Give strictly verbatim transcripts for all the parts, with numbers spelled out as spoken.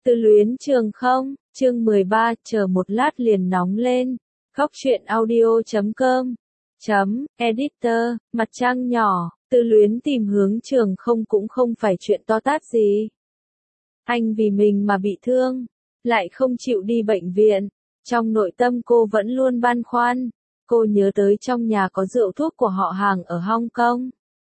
Tư luyến trường không, chương mười ba, chờ một lát liền nóng lên. Góc truyện audio chấm com chấm editor, mặt trăng nhỏ, tư luyến tìm hướng trường không cũng không phải chuyện to tát gì. Anh vì mình mà bị thương, lại không chịu đi bệnh viện. Trong nội tâm cô vẫn luôn băn khoăn. Cô nhớ tới trong nhà có rượu thuốc của họ hàng ở Hong Kong.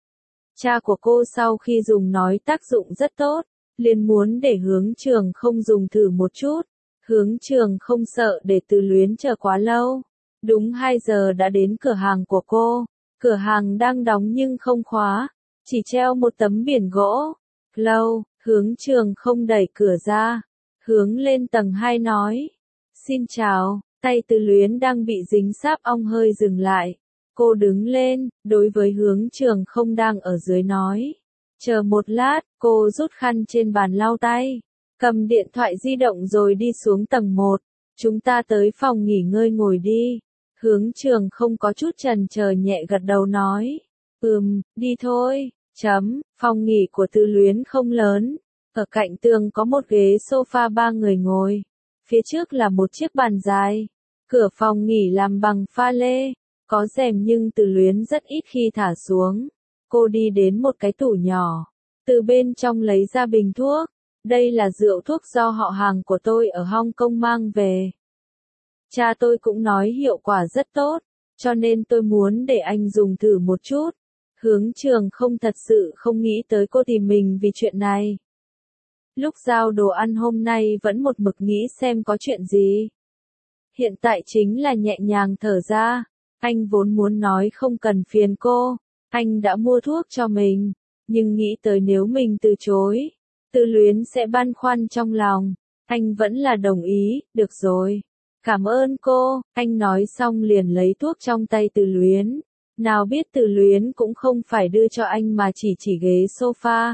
Cha của cô sau khi dùng nói tác dụng rất tốt, liền muốn để hướng trường không dùng thử một chút. Hướng trường không sợ để tư luyến chờ quá lâu. Đúng hai giờ đã đến cửa hàng của cô. Cửa hàng đang đóng nhưng không khóa, chỉ treo một tấm biển gỗ. Lâu, hướng trường không đẩy cửa ra. Hướng lên tầng hai nói. Xin chào, tay tư luyến đang bị dính sáp ong hơi dừng lại. Cô đứng lên, đối với hướng trường không đang ở dưới nói. Chờ một lát, cô rút khăn trên bàn lau tay. Cầm điện thoại di động rồi đi xuống tầng một. Chúng ta tới phòng nghỉ ngơi ngồi đi. Hướng trường không có chút chần chờ nhẹ gật đầu nói. Ừm, đi thôi. Chấm, phòng nghỉ của tư luyến không lớn. Ở cạnh tường có một ghế sofa ba người ngồi. Phía trước là một chiếc bàn dài. Cửa phòng nghỉ làm bằng pha lê. Có rèm nhưng tư luyến rất ít khi thả xuống. Cô đi đến một cái tủ nhỏ. Từ bên trong lấy ra bình thuốc. Đây là rượu thuốc do họ hàng của tôi ở Hong Kong mang về. Cha tôi cũng nói hiệu quả rất tốt, cho nên tôi muốn để anh dùng thử một chút. Hướng trường không thật sự không nghĩ tới cô tìm mình vì chuyện này. Lúc giao đồ ăn hôm nay vẫn một mực nghĩ xem có chuyện gì. Hiện tại chính là nhẹ nhàng thở ra. Anh vốn muốn nói không cần phiền cô. Anh đã mua thuốc cho mình. Nhưng nghĩ tới nếu mình từ chối, tư luyến sẽ băn khoăn trong lòng. Anh vẫn là đồng ý, được rồi. Cảm ơn cô, anh nói xong liền lấy thuốc trong tay tư luyến. Nào biết tư luyến cũng không phải đưa cho anh mà chỉ chỉ ghế sofa.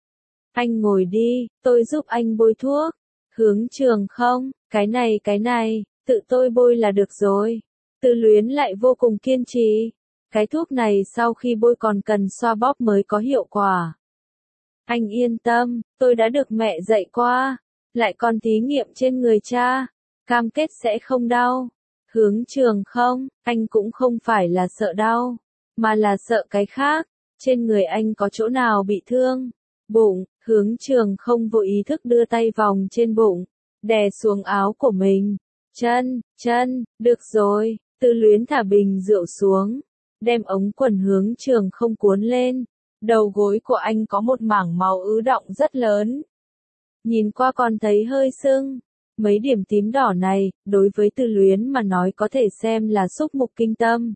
Anh ngồi đi, tôi giúp anh bôi thuốc. Hướng trường không, cái này cái này, tự tôi bôi là được rồi. Tư luyến lại vô cùng kiên trì. Cái thuốc này sau khi bôi còn cần xoa bóp mới có hiệu quả. Anh yên tâm, tôi đã được mẹ dạy qua. Lại còn thí nghiệm trên người cha. Cam kết sẽ không đau. Hướng trường không, anh cũng không phải là sợ đau, mà là sợ cái khác. Trên người anh có chỗ nào bị thương? Bụng, hướng trường không vô ý thức đưa tay vòng trên bụng, đè xuống áo của mình. Chân, chân, được rồi, tư luyến thả bình rượu xuống, đem ống quần hướng trường không cuốn lên. Đầu gối của anh có một mảng máu ứ đọng rất lớn. Nhìn qua còn thấy hơi sưng. Mấy điểm tím đỏ này, đối với tư luyến mà nói có thể xem là xúc mục kinh tâm.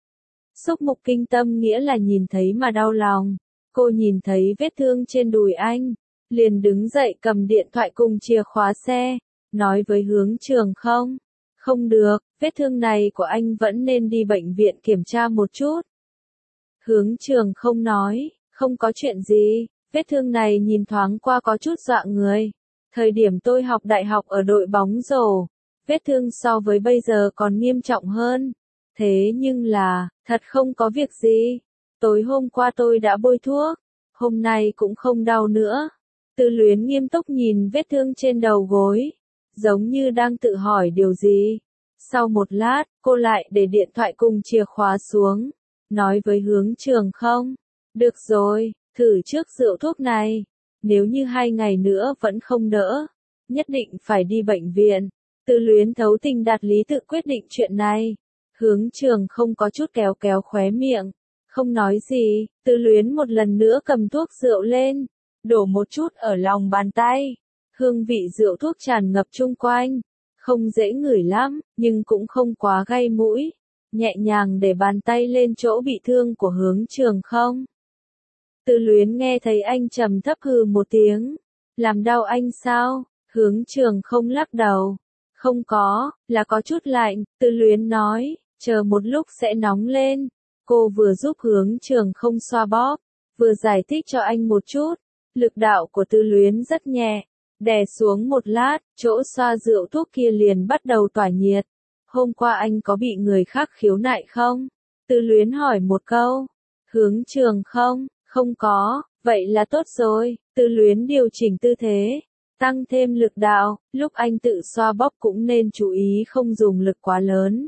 Xúc mục kinh tâm nghĩa là nhìn thấy mà đau lòng. Cô nhìn thấy vết thương trên đùi anh, liền đứng dậy cầm điện thoại cùng chìa khóa xe, nói với hướng trường không. Không được, vết thương này của anh vẫn nên đi bệnh viện kiểm tra một chút. Hướng trường không nói, không có chuyện gì, vết thương này nhìn thoáng qua có chút dọa người. Thời điểm tôi học đại học ở đội bóng rổ, vết thương so với bây giờ còn nghiêm trọng hơn. Thế nhưng là, thật không có việc gì. Tối hôm qua tôi đã bôi thuốc, hôm nay cũng không đau nữa. Tư luyến nghiêm túc nhìn vết thương trên đầu gối, giống như đang tự hỏi điều gì. Sau một lát, cô lại để điện thoại cùng chìa khóa xuống, nói với hướng trường không. Được rồi, thử trước rượu thuốc này. Nếu như hai ngày nữa vẫn không đỡ, nhất định phải đi bệnh viện. Tư luyến thấu tình đạt lý tự quyết định chuyện này. Hướng trường không có chút kéo kéo khóe miệng. Không nói gì, tư luyến một lần nữa cầm thuốc rượu lên. Đổ một chút ở lòng bàn tay. Hương vị rượu thuốc tràn ngập chung quanh. Không dễ ngửi lắm, nhưng cũng không quá gay mũi. Nhẹ nhàng để bàn tay lên chỗ bị thương của hướng trường không. Tư luyến nghe thấy anh trầm thấp hừ một tiếng. Làm đau anh sao? Hướng trường không lắc đầu. Không có, là có chút lạnh, tư luyến nói, chờ một lúc sẽ nóng lên. Cô vừa giúp hướng trường không xoa bóp, vừa giải thích cho anh một chút. Lực đạo của tư luyến rất nhẹ, đè xuống một lát, chỗ xoa rượu thuốc kia liền bắt đầu tỏa nhiệt. Hôm qua anh có bị người khác khiếu nại không? Tư luyến hỏi một câu. Hướng trường không, không có, vậy là tốt rồi. Tư luyến điều chỉnh tư thế, tăng thêm lực đạo, lúc anh tự xoa bóp cũng nên chú ý không dùng lực quá lớn.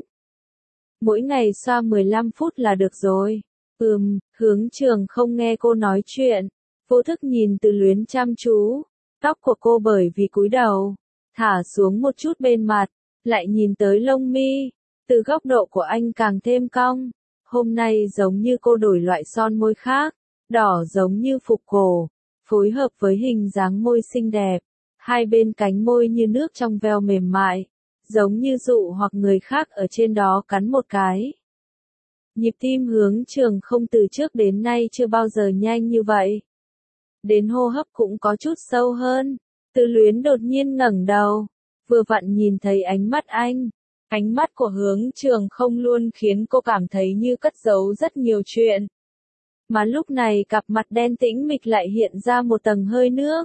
Mỗi ngày xoa mười lăm phút là được rồi. Ừm, Hướng Trường không nghe cô nói chuyện, vô thức nhìn Từ Luyến chăm chú. Tóc của cô bởi vì cúi đầu, thả xuống một chút bên mặt, lại nhìn tới lông mi, từ góc độ của anh càng thêm cong. Hôm nay giống như cô đổi loại son môi khác, đỏ giống như phục cổ, phối hợp với hình dáng môi xinh đẹp, hai bên cánh môi như nước trong veo mềm mại, giống như dụ hoặc người khác ở trên đó cắn một cái. Nhịp tim Hướng Trường không từ trước đến nay chưa bao giờ nhanh như vậy. Đến hô hấp cũng có chút sâu hơn. Từ Luyến đột nhiên ngẩng đầu, vừa vặn nhìn thấy ánh mắt anh. Ánh mắt của Hướng Trường không luôn khiến cô cảm thấy như cất giấu rất nhiều chuyện. Mà lúc này cặp mặt đen tĩnh mịch lại hiện ra một tầng hơi nước.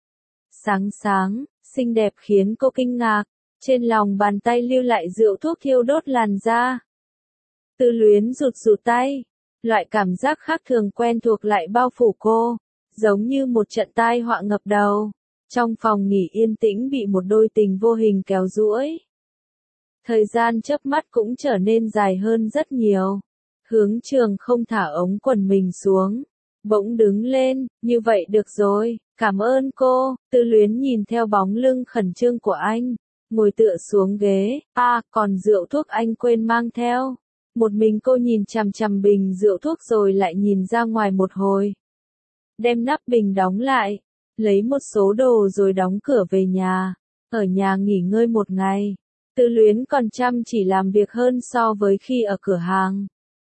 Sáng sáng, xinh đẹp khiến cô kinh ngạc, trên lòng bàn tay lưu lại rượu thuốc thiêu đốt làn da. Từ Luyến rụt rụt tay, loại cảm giác khác thường quen thuộc lại bao phủ cô, giống như một trận tai họa ngập đầu. Trong phòng nghỉ yên tĩnh bị một đôi tình vô hình kéo duỗi. Thời gian chớp mắt cũng trở nên dài hơn rất nhiều. Hướng Trường không thả ống quần mình xuống, bỗng đứng lên, như vậy được rồi, cảm ơn cô. Từ Luyến nhìn theo bóng lưng khẩn trương của anh, ngồi tựa xuống ghế. À, còn rượu thuốc anh quên mang theo. Một mình cô nhìn chằm chằm bình rượu thuốc rồi lại nhìn ra ngoài một hồi. Đem nắp bình đóng lại, lấy một số đồ rồi đóng cửa về nhà, ở nhà nghỉ ngơi một ngày. Từ Luyến còn chăm chỉ làm việc hơn so với khi ở cửa hàng.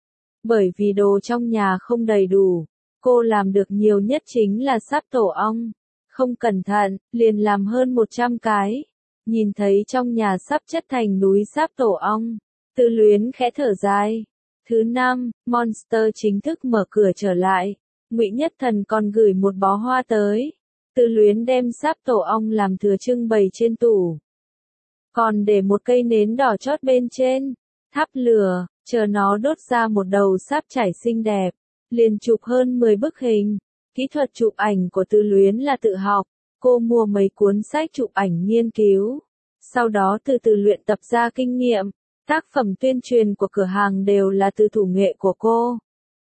Bởi vì đồ trong nhà không đầy đủ, cô làm được nhiều nhất chính là sáp tổ ong. Không cẩn thận, liền làm hơn một trăm cái. Nhìn thấy trong nhà sắp chất thành núi sáp tổ ong, Từ Luyến khẽ thở dài. Thứ năm, Monster chính thức mở cửa trở lại. Ngụy Nhất Thần còn gửi một bó hoa tới. Từ Luyến đem sáp tổ ong làm thừa trưng bày trên tủ. Còn để một cây nến đỏ chót bên trên, thắp lửa, chờ nó đốt ra một đầu sáp trải xinh đẹp. Liền chụp hơn mười bức hình. Kỹ thuật chụp ảnh của Từ Luyến là tự học. Cô mua mấy cuốn sách chụp ảnh nghiên cứu. Sau đó từ từ luyện tập ra kinh nghiệm. Tác phẩm tuyên truyền của cửa hàng đều là từ thủ nghệ của cô.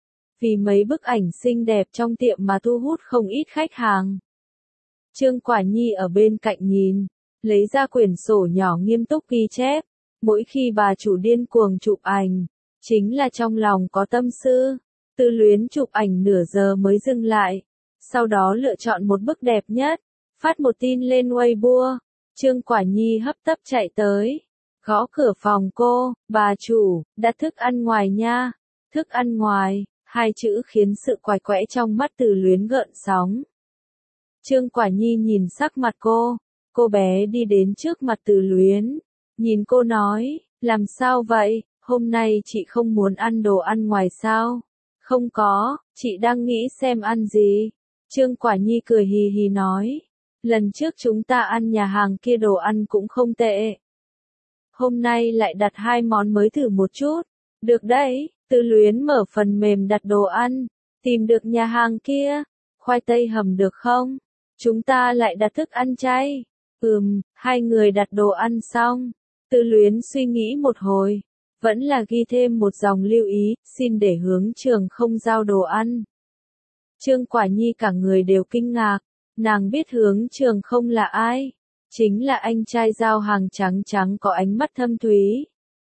Vì mấy bức ảnh xinh đẹp trong tiệm mà thu hút không ít khách hàng. Trương Quả Nhi ở bên cạnh nhìn, lấy ra quyển sổ nhỏ nghiêm túc ghi chép. Mỗi khi bà chủ điên cuồng chụp ảnh, chính là trong lòng có tâm tư. Từ Luyến chụp ảnh nửa giờ mới dừng lại, sau đó lựa chọn một bức đẹp nhất, phát một tin lên Weibo. Trương Quả Nhi hấp tấp chạy tới, gõ cửa phòng cô. Bà chủ, đặt thức ăn ngoài nha. Thức ăn ngoài, hai chữ khiến sự quái quẽ trong mắt Từ Luyến gợn sóng. Trương Quả Nhi nhìn sắc mặt cô, cô bé đi đến trước mặt Từ Luyến, nhìn cô nói, làm sao vậy, hôm nay chị không muốn ăn đồ ăn ngoài sao? Không có, chị đang nghĩ xem ăn gì. Trương Quả Nhi cười hì hì nói, lần trước chúng ta ăn nhà hàng kia đồ ăn cũng không tệ. Hôm nay lại đặt hai món mới thử một chút. Được đấy. Từ Luyến mở phần mềm đặt đồ ăn, tìm được nhà hàng kia. Khoai tây hầm được không? Chúng ta lại đặt thức ăn chay. Ừm, hai người đặt đồ ăn xong. Từ Luyến suy nghĩ một hồi, vẫn là ghi thêm một dòng lưu ý, xin để Hướng Trường không giao đồ ăn. Trương Quả Nhi cả người đều kinh ngạc, nàng biết Hướng Trường không là ai, chính là anh trai giao hàng trắng trắng có ánh mắt thâm thúy.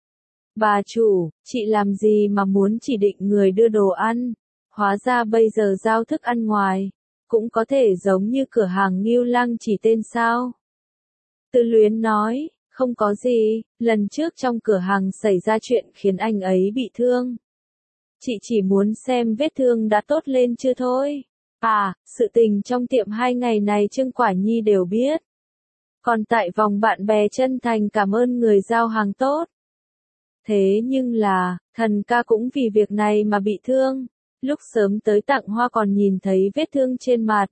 Bà chủ, chị làm gì mà muốn chỉ định người đưa đồ ăn? Hóa ra bây giờ giao thức ăn ngoài, cũng có thể giống như cửa hàng Ngưu Lăng chỉ tên sao? Từ Luyến nói, không có gì, lần trước trong cửa hàng xảy ra chuyện khiến anh ấy bị thương. Chị chỉ muốn xem vết thương đã tốt lên chưa thôi. À, sự tình trong tiệm hai ngày này Trương Quả Nhi đều biết. Còn tại vòng bạn bè chân thành cảm ơn người giao hàng tốt. Thế nhưng là, thần ca cũng vì việc này mà bị thương. Lúc sớm tới tặng hoa còn nhìn thấy vết thương trên mặt.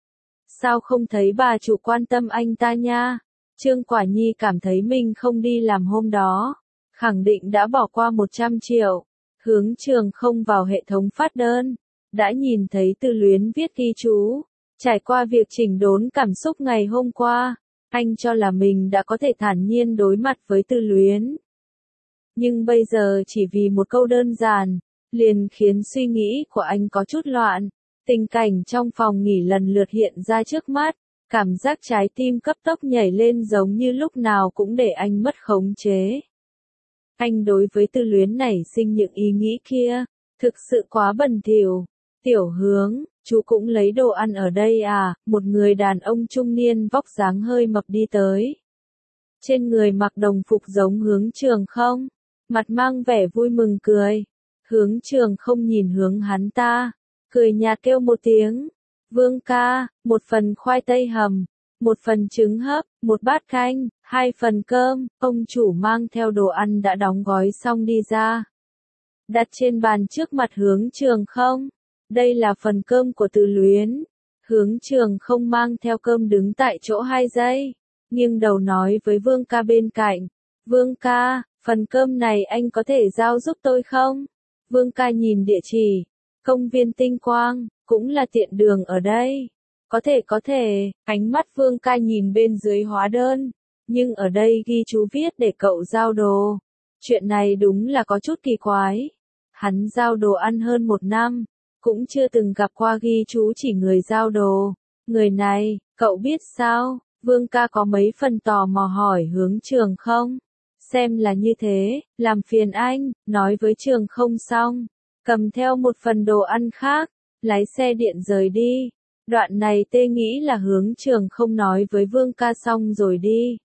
Sao không thấy bà chủ quan tâm anh ta nha? Trương Quả Nhi cảm thấy mình không đi làm hôm đó, khẳng định đã bỏ qua một trăm triệu. Hướng Trường không vào hệ thống phát đơn, đã nhìn thấy Từ Luyến viết ghi chú, Trải qua việc chỉnh đốn cảm xúc ngày hôm qua, anh cho là mình đã có thể thản nhiên đối mặt với Tư Luyến. Nhưng bây giờ chỉ vì một câu đơn giản, liền khiến suy nghĩ của anh có chút loạn. Tình cảnh trong phòng nghỉ lần lượt hiện ra trước mắt, cảm giác trái tim cấp tốc nhảy lên giống như lúc nào cũng để anh mất khống chế. Anh đối với Tư Luyến nảy sinh những ý nghĩ kia, thực sự quá bẩn thỉu. Tiểu Hướng, chú cũng lấy đồ ăn ở đây à? Một người đàn ông trung niên vóc dáng hơi mập đi tới. Trên người mặc đồng phục giống Hướng Trường không? Mặt mang vẻ vui mừng cười. Hướng Trường không nhìn hướng hắn ta, cười nhạt kêu một tiếng. Vương ca, một phần khoai tây hầm, một phần trứng hấp, một bát canh, hai phần cơm. Ông chủ mang theo đồ ăn đã đóng gói xong đi ra, đặt trên bàn trước mặt Hướng Trường không. Đây là phần cơm của Tư Luyến. Hướng Trường không mang theo cơm đứng tại chỗ hai giây, nghiêng đầu nói với Vương ca bên cạnh. Vương ca, phần cơm này anh có thể giao giúp tôi không? Vương ca nhìn địa chỉ, công viên Tinh Quang, cũng là tiện đường ở đây. Có thể có thể, ánh mắt Vương ca nhìn bên dưới hóa đơn, nhưng ở đây ghi chú viết để cậu giao đồ. Chuyện này đúng là có chút kỳ quái. Hắn giao đồ ăn hơn một năm, cũng chưa từng gặp qua ghi chú chỉ người giao đồ. Người này, cậu biết sao? Vương ca có mấy phần tò mò hỏi Hướng Trường không? Xem là như thế, làm phiền anh, nói với Trường không xong, cầm theo một phần đồ ăn khác, lái xe điện rời đi. Đoạn này tê nghĩ là Hướng Trường không nói với Vương ca xong rồi đi.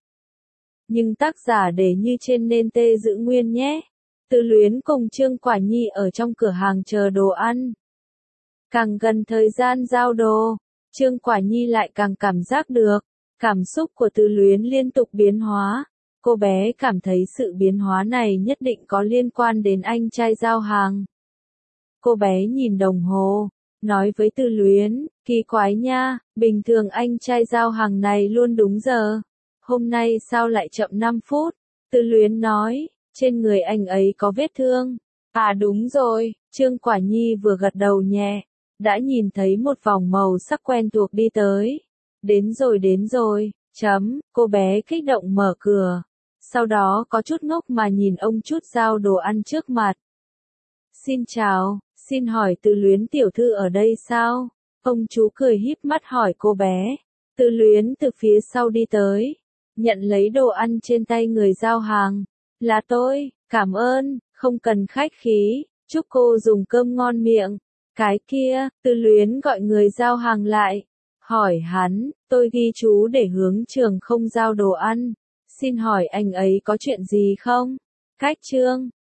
Nhưng tác giả để như trên nên tê giữ nguyên nhé. Tư Luyến cùng Trương Quả Nhi ở trong cửa hàng chờ đồ ăn. Càng gần thời gian giao đồ, Trương Quả Nhi lại càng cảm giác được, cảm xúc của Tư Luyến liên tục biến hóa. Cô bé cảm thấy sự biến hóa này nhất định có liên quan đến anh trai giao hàng. Cô bé nhìn đồng hồ, nói với Tư Luyến, kỳ quái nha, bình thường anh trai giao hàng này luôn đúng giờ. Hôm nay sao lại chậm năm phút? Tư Luyến nói, trên người anh ấy có vết thương. À đúng rồi, Trương Quả Nhi vừa gật đầu nhẹ, đã nhìn thấy một vòng màu sắc quen thuộc đi tới. Đến rồi đến rồi, chấm, cô bé kích động mở cửa. Sau đó có chút ngốc mà nhìn ông chút giao đồ ăn trước mặt. Xin chào, xin hỏi Tư Luyến tiểu thư ở đây sao? Ông chú cười híp mắt hỏi cô bé. Tư Luyến từ phía sau đi tới, nhận lấy đồ ăn trên tay người giao hàng. Là tôi, cảm ơn, không cần khách khí, chúc cô dùng cơm ngon miệng. Cái kia, Tư Luyến gọi người giao hàng lại, hỏi hắn, tôi ghi chú để Hướng Trường không giao đồ ăn. Xin hỏi anh ấy có chuyện gì không? Cách Trương,